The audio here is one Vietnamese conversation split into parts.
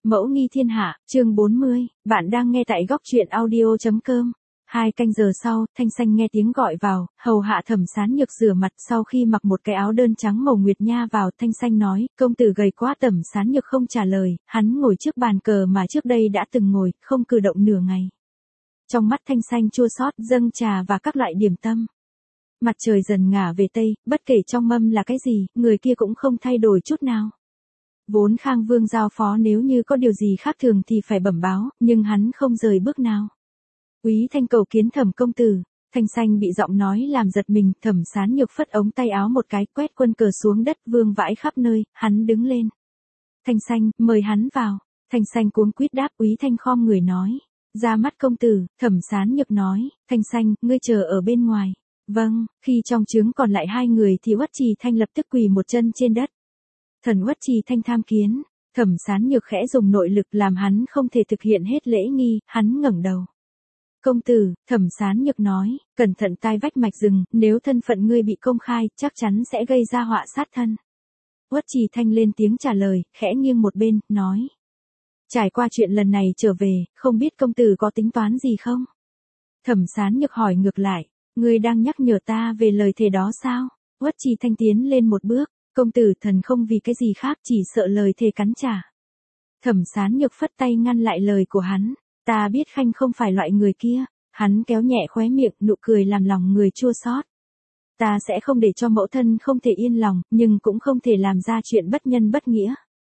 Mẫu nghi thiên hạ, chương 40, bạn đang nghe tại góc truyện audio.com. 2 canh giờ sau, Thanh Xanh nghe tiếng gọi vào, hầu hạ Thẩm Sán Nhược rửa mặt sau khi mặc một cái áo đơn trắng màu nguyệt nha vào. Thanh Xanh nói, công tử gầy quá. Thẩm Sán Nhược không trả lời, hắn ngồi trước bàn cờ mà trước đây đã từng ngồi, không cử động nửa ngày. Trong mắt Thanh Xanh chua xót, dâng trà và các loại điểm tâm. Mặt trời dần ngả về tây, bất kể trong mâm là cái gì, người kia cũng không thay đổi chút nào. Vốn Khang Vương giao phó nếu như có điều gì khác thường thì phải bẩm báo, nhưng hắn không rời bước nào. Úy Thanh cầu kiến Thẩm công tử. Thanh Xanh bị giọng nói làm giật mình. Thẩm Sán Nhược phất ống tay áo một cái, quét quân cờ xuống đất vương vãi khắp nơi. Hắn đứng lên. Thanh Xanh, mời hắn vào. Thanh Xanh cuống quýt đáp. Úy Thanh khom người nói, ra mắt công tử. Thẩm Sán Nhược nói, Thanh Xanh, ngươi chờ ở bên ngoài. Vâng. Khi trong trướng còn lại 2 người thì Uất Trì Thanh lập tức quỳ một chân trên đất. Thần Uất Trì Thanh tham kiến. Thẩm Sán Nhược khẽ dùng nội lực làm hắn không thể thực hiện hết lễ nghi. Hắn ngẩng đầu. Công tử. Thẩm Sán Nhược nói, cẩn thận tai vách mạch rừng, nếu thân phận ngươi bị công khai, chắc chắn sẽ gây ra họa sát thân. Uất Trì Thanh lên tiếng trả lời, khẽ nghiêng một bên, nói, trải qua chuyện lần này trở về, không biết công tử có tính toán gì không? Thẩm Sán Nhược hỏi ngược lại, ngươi đang nhắc nhở ta về lời thề đó sao? Uất Trì Thanh tiến lên một bước, công tử thần không vì cái gì khác, chỉ sợ lời thề cắn trả. Thẩm Sán Nhược phất tay ngăn lại lời của hắn, ta biết Khanh không phải loại người kia. Hắn kéo nhẹ khóe miệng, nụ cười làm lòng người chua xót. Ta sẽ không để cho mẫu thân không thể yên lòng, nhưng cũng không thể làm ra chuyện bất nhân bất nghĩa.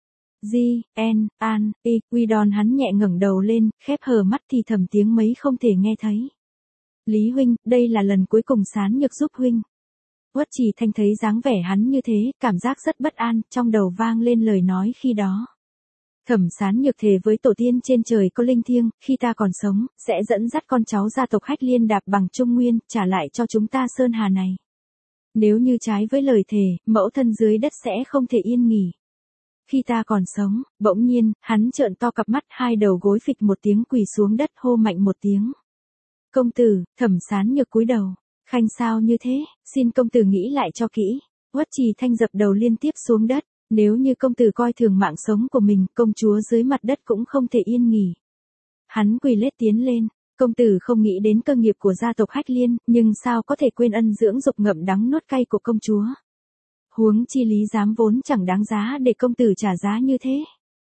Widon hắn nhẹ ngẩng đầu lên, khép hờ mắt thì thầm tiếng mấy không thể nghe thấy. Lý huynh, đây là lần cuối cùng Sán Nhược giúp huynh. Uất Trì Thanh thấy dáng vẻ hắn như thế, cảm giác rất bất an, trong đầu vang lên lời nói khi đó. Thẩm Sán Nhược thề với tổ tiên trên trời có linh thiêng, khi ta còn sống, sẽ dẫn dắt con cháu gia tộc Hách Liên đạp bằng Trung Nguyên, trả lại cho chúng ta sơn hà này. Nếu như trái với lời thề, mẫu thân dưới đất sẽ không thể yên nghỉ. Khi ta còn sống, bỗng nhiên, hắn trợn to cặp mắt, 2 đầu gối phịch một tiếng quỳ xuống đất, hô mạnh một tiếng. Công tử. Thẩm Sán Nhược cúi đầu. Khanh sao như thế, xin công tử nghĩ lại cho kỹ. Uất Trì Thanh dập đầu liên tiếp xuống đất. Nếu như công tử coi thường mạng sống của mình, công chúa dưới mặt đất cũng không thể yên nghỉ. Hắn quỳ lết tiến lên, công tử không nghĩ đến cơ nghiệp của gia tộc Hách Liên, nhưng sao có thể quên ân dưỡng dục ngậm đắng nuốt cay của công chúa. Huống chi Lý Giám vốn chẳng đáng giá để công tử trả giá như thế.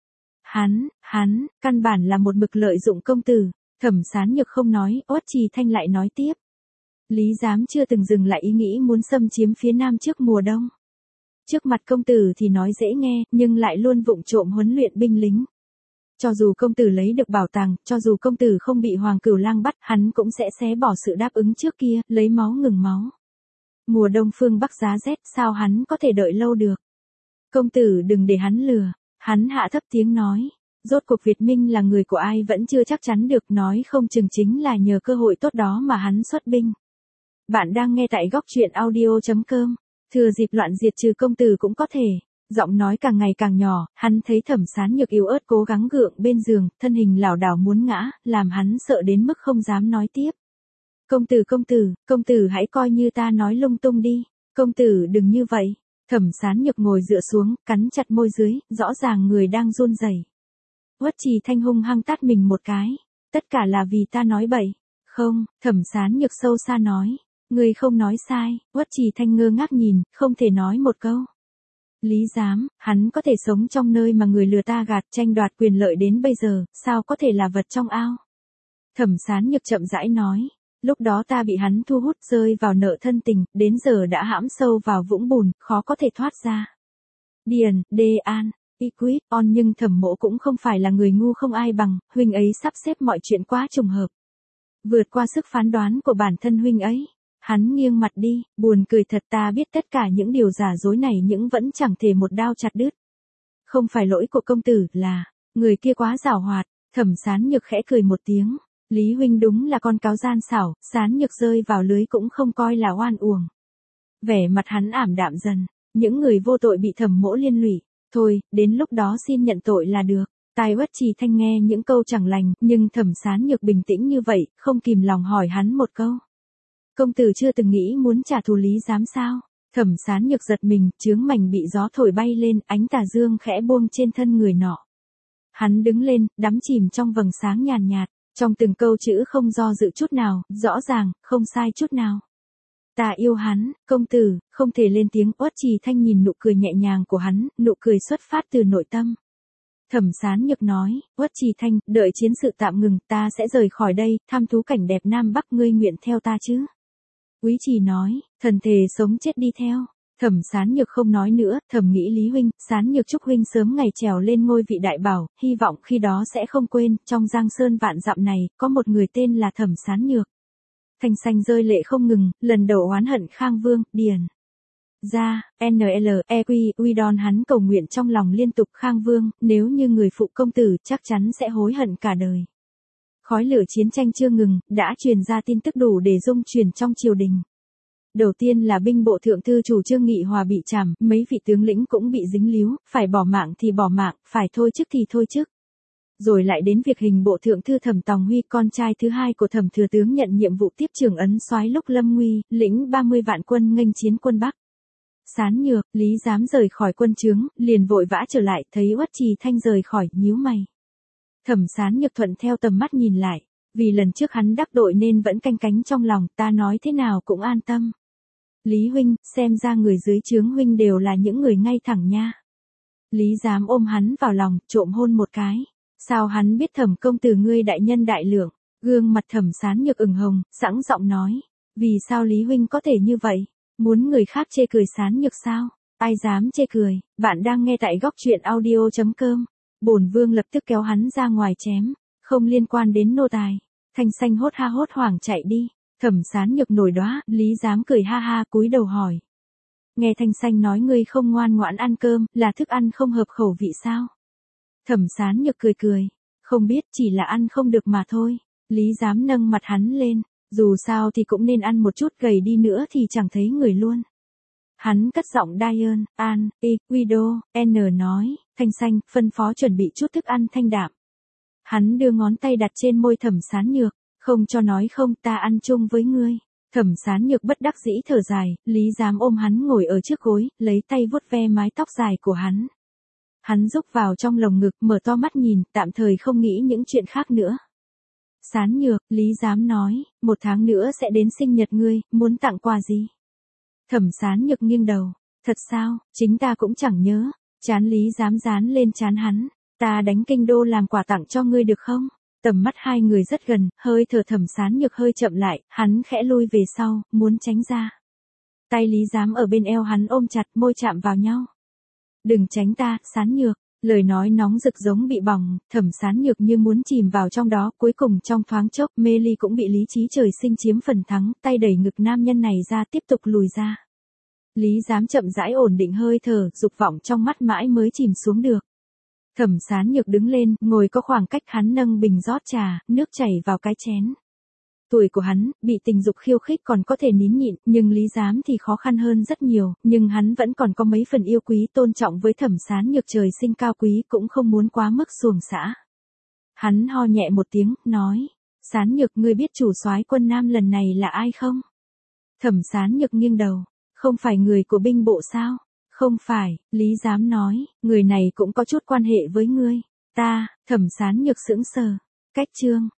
Hắn, căn bản là một mực lợi dụng công tử. Thẩm Sán Nhược không nói, Uất Trì Thanh lại nói tiếp. Lý Giám chưa từng dừng lại ý nghĩ muốn xâm chiếm phía Nam trước mùa đông. Trước mặt công tử thì nói dễ nghe, nhưng lại luôn vụng trộm huấn luyện binh lính. Cho dù công tử lấy được bảo tàng, cho dù công tử không bị Hoàng Cửu Lang bắt, hắn cũng sẽ xé bỏ sự đáp ứng trước kia, lấy máu ngừng máu. Mùa đông phương Bắc giá rét, sao hắn có thể đợi lâu được? Công tử đừng để hắn lừa. Hắn hạ thấp tiếng nói. Rốt cuộc Việt Minh là người của ai vẫn chưa chắc chắn được, nói không chừng chính là nhờ cơ hội tốt đó mà hắn xuất binh. Bạn đang nghe tại góc truyện audio.com. Thừa dịp loạn diệt trừ công tử cũng có thể. Giọng nói càng ngày càng nhỏ, hắn thấy Thẩm Sán Nhược yếu ớt cố gắng gượng bên giường, thân hình lảo đảo muốn ngã, làm hắn sợ đến mức không dám nói tiếp. Công tử hãy coi như ta nói lung tung đi. Công tử đừng như vậy. Thẩm Sán Nhược ngồi dựa xuống, cắn chặt môi dưới, rõ ràng người đang run rẩy. Uất Trì Thanh hung hăng tát mình một cái. Tất cả là vì ta nói bậy. Không. Thẩm Sán Nhược sâu xa nói. Ngươi không nói sai. Uất Trì Thanh ngơ ngác nhìn, không thể nói một câu. Lý Giám, hắn có thể sống trong nơi mà người lừa ta gạt, tranh đoạt quyền lợi đến bây giờ, sao có thể là vật trong ao? Thẩm Sán Nhược chậm rãi nói, lúc đó ta bị hắn thu hút rơi vào nợ thân tình, đến giờ đã hãm sâu vào vũng bùn, khó có thể thoát ra. Điền, Đê An, Iquit, On, nhưng Thẩm mỗ cũng không phải là người ngu không ai bằng, huynh ấy sắp xếp mọi chuyện quá trùng hợp. Vượt qua sức phán đoán của bản thân huynh ấy. Hắn nghiêng mặt đi, buồn cười thật, ta biết tất cả những điều giả dối này nhưng vẫn chẳng thể một đao chặt đứt. Không phải lỗi của công tử, là người kia quá giảo hoạt. Thẩm Sán Nhược khẽ cười một tiếng. Lý huynh đúng là con cáo gian xảo, Sán Nhược rơi vào lưới cũng không coi là oan uổng. Vẻ mặt hắn ảm đạm dần, những người vô tội bị Thẩm mỗ liên lụy. Thôi, đến lúc đó xin nhận tội là được. Tai Uất Trì Thanh nghe những câu chẳng lành, nhưng Thẩm Sán Nhược bình tĩnh như vậy, không kìm lòng hỏi hắn một câu. Công tử chưa từng nghĩ muốn trả thù Lý Giám sao? Thẩm Sán Nhược giật mình, chướng mảnh bị gió thổi bay lên, ánh tà dương khẽ buông trên thân người nọ. Hắn đứng lên, đắm chìm trong vầng sáng nhàn nhạt, trong từng câu chữ không do dự chút nào, rõ ràng, không sai chút nào. Ta yêu hắn, công tử, không thể lên tiếng. Uất Trì Thanh nhìn nụ cười nhẹ nhàng của hắn, nụ cười xuất phát từ nội tâm. Thẩm Sán Nhược nói, Uất Trì Thanh, đợi chiến sự tạm ngừng, ta sẽ rời khỏi đây, thăm thú cảnh đẹp Nam Bắc, ngươi nguyện theo ta chứ? Úy Trì nói, thần thề sống chết đi theo. Thẩm Sán Nhược không nói nữa, thầm nghĩ Lý huynh, Sán Nhược chúc huynh sớm ngày trèo lên ngôi vị đại bảo, hy vọng khi đó sẽ không quên, trong Giang Sơn vạn dặm này, có một người tên là Thẩm Sán Nhược. Thanh Xanh rơi lệ không ngừng, lần đầu oán hận Khang Vương, Điền ra, NLEQ, Uydon hắn cầu nguyện trong lòng liên tục Khang Vương, nếu như người phụ công tử chắc chắn sẽ hối hận cả đời. Khói lửa chiến tranh chưa ngừng, đã truyền ra tin tức đủ để rung chuyển trong triều đình. Đầu tiên là binh bộ thượng thư chủ Trương Nghị Hòa bị trảm, mấy vị tướng lĩnh cũng bị dính líu, phải bỏ mạng thì bỏ mạng, phải thôi chức thì thôi chức. Rồi lại đến việc hình bộ thượng thư Thẩm Tòng Huy, con trai thứ hai của Thẩm thừa tướng nhận nhiệm vụ tiếp trưởng ấn soái lúc lâm nguy, lĩnh 30 vạn quân nghênh chiến quân Bắc. Sán Nhược, Lý dám rời khỏi quân trướng, liền vội vã trở lại, thấy Uất Trì Thanh rời khỏi, nhíu mày. Thẩm Sán Nhược thuận theo tầm mắt nhìn lại, vì lần trước hắn đắc tội nên vẫn canh cánh trong lòng, ta nói thế nào cũng an tâm. Lý huynh, xem ra người dưới trướng huynh đều là những người ngay thẳng nha. Lý dám ôm hắn vào lòng, trộm hôn một cái. Sao hắn biết Thẩm công tử ngươi đại nhân đại lượng? Gương mặt Thẩm Sán Nhược ửng hồng, sẵn giọng nói, vì sao Lý huynh có thể như vậy? Muốn người khác chê cười Sán Nhược sao? Ai dám chê cười? Bạn đang nghe tại góc truyện audio.com. Bổn vương lập tức kéo hắn ra ngoài chém, không liên quan đến nô tài. Thanh Xanh hốt ha hốt hoảng chạy đi. Thẩm Sán Nhược nổi đoá, Lý dám cười ha ha cúi đầu hỏi. Nghe Thanh Xanh nói ngươi không ngoan ngoãn ăn cơm, là thức ăn không hợp khẩu vị sao? Thẩm Sán Nhược cười cười, không biết, chỉ là ăn không được mà thôi. Lý dám nâng mặt hắn lên, dù sao thì cũng nên ăn một chút, gầy đi nữa thì chẳng thấy người luôn. Hắn cất giọng Diane, An, Guido, N nói, Thanh Xanh, phân phó chuẩn bị chút thức ăn thanh đạm. Hắn đưa ngón tay đặt trên môi Thẩm Sán Nhược, không cho nói không, ta ăn chung với ngươi. Thẩm Sán Nhược bất đắc dĩ thở dài, Lý dám ôm hắn ngồi ở trước gối, lấy tay vuốt ve mái tóc dài của hắn. Hắn rúc vào trong lồng ngực, mở to mắt nhìn, tạm thời không nghĩ những chuyện khác nữa. Sán Nhược, Lý dám nói, 1 tháng nữa sẽ đến sinh nhật ngươi, muốn tặng quà gì? Thẩm Sán Nhược nghiêng đầu, thật sao, chính ta cũng chẳng nhớ. Trán Lý dám dán lên trán hắn, ta đánh kinh đô làm quà tặng cho ngươi được không? Tầm mắt hai người rất gần, hơi thở Thẩm Sán Nhược hơi chậm lại, hắn khẽ lui về sau, muốn tránh ra. Tay Lý dám ở bên eo hắn ôm chặt, môi chạm vào nhau. Đừng tránh ta, Sán Nhược. Lời nói nóng rực giống bị bỏng, Thẩm Sán Nhược như muốn chìm vào trong đó, cuối cùng trong thoáng chốc, mê ly cũng bị lý trí trời sinh chiếm phần thắng, tay đẩy ngực nam nhân này ra tiếp tục lùi ra. Lý dám chậm rãi ổn định hơi thở, dục vọng trong mắt mãi mới chìm xuống được. Thẩm Sán Nhược đứng lên, ngồi có khoảng cách, hắn nâng bình rót trà, nước chảy vào cái chén. Tuổi của hắn, bị tình dục khiêu khích còn có thể nín nhịn, nhưng Lý dám thì khó khăn hơn rất nhiều, nhưng hắn vẫn còn có mấy phần yêu quý tôn trọng với Thẩm Sán Nhược, trời sinh cao quý cũng không muốn quá mức xuồng xã. Hắn ho nhẹ một tiếng, nói, Sán Nhược, ngươi biết chủ soái quân Nam lần này là ai không? Thẩm Sán Nhược nghiêng đầu, không phải người của binh bộ sao? Không phải, Lý dám nói, người này cũng có chút quan hệ với ngươi. Ta, Thẩm Sán Nhược sững sờ. Cách chương